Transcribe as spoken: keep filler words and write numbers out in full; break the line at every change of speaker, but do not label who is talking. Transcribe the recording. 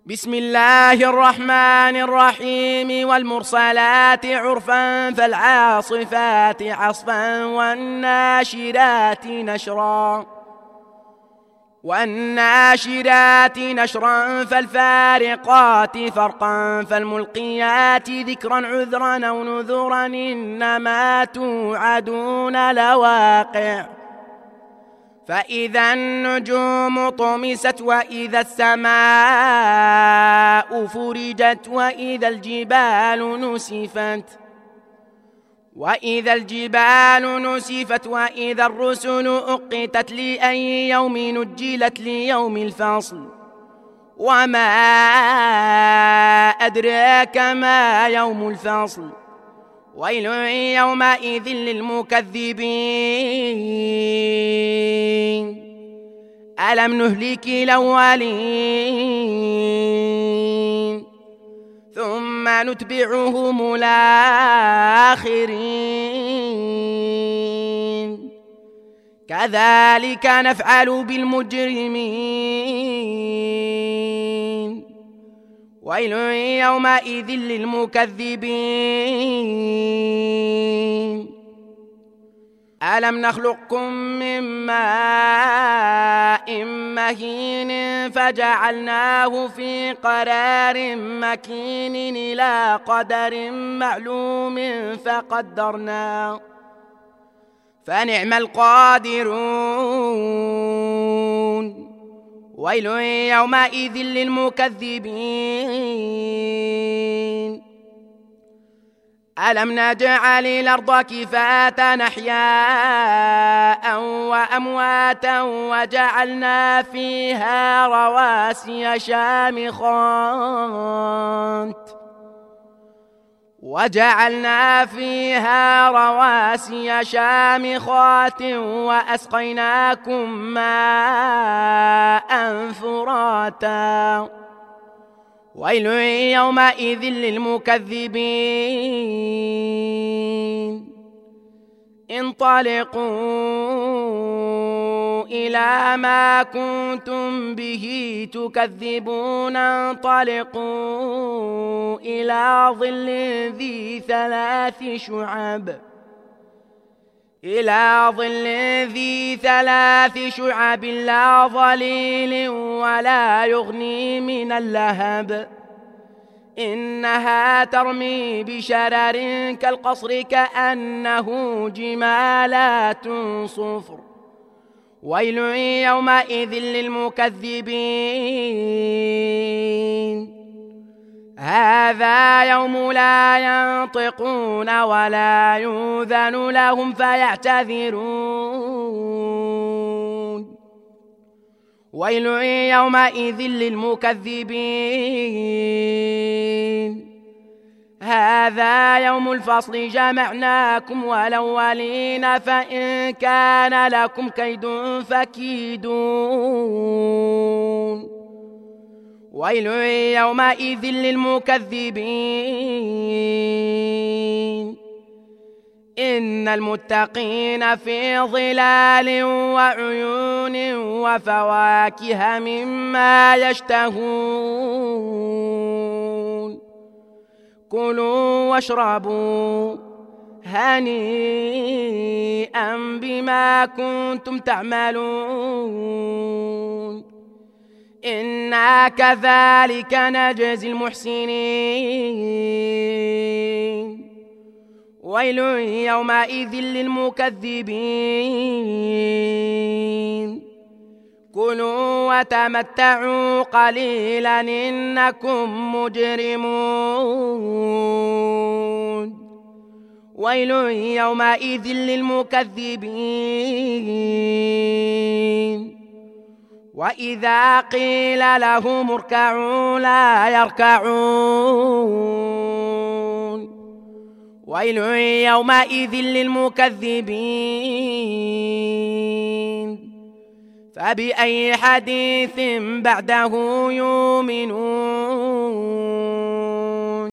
بسم الله الرحمن الرحيم. والمرسلات عرفا فالعاصفات عصفا والناشرات نشرا والناشرات نشرا فالفارقات فرقا فالملقيات ذكرا عذرا أو نذرا إنما توعدون لواقع. فإذا النجوم طمست وإذا السماء فرجت وإذا الجبال نسفت وإذا الجبال نسفت وإذا الرسل أقتت لأي يوم نجلت ليوم الفصل وما أدراك ما يوم الفصل ويل يومئذ للمكذبين ألم نهلك الأولين ثم نتبعهم الآخرين كذلك نفعل بالمجرمين ويل يومئذ للمكذبين ألم نخلقكم من ماء مهين فجعلناه في قرار مكين إلى قدر معلوم فقدرنا فنعم القادرون ويل يومئذ للمكذبين ألم نجعل الأرض كفاة أحياء وأمواتا وجعلنا فيها رواسي شامخات وجعلنا فيها رواسي شامخات وأسقيناكم ماء فراتا ويل يومئذ للمكذبين انطلقوا إلى ما كنتم به تكذبون انطلقوا إلى ظل ذي ثلاث شعب إلى ظل ذي ثلاث شعب لا ظليل ولا يغني من اللهب إنها ترمي بشرر كالقصر كأنه جمالات صفر ويل يومئذ للمكذبين هذا يوم لا ينطقون ولا يؤذن لهم فيعتذرون ويل يومئذ للمكذبين هذا يوم الفصل جمعناكم والأولين فإن كان لكم كيد فكيدون ويل يومئذ للمكذبين إن المتقين في ظلال وعيون وفواكه مما يشتهون كلوا واشربوا هنيئا بما كنتم تعملون إنا كذلك نجزي المحسنين ويل يومئذ للمكذبين كلوا وتمتعوا قليلا إنكم مجرمون ويل يومئذ للمكذبين وإذا قيل لهم اركعوا لا يركعون ويل يومئذ للمكذبين فبأي حديث بعده يؤمنون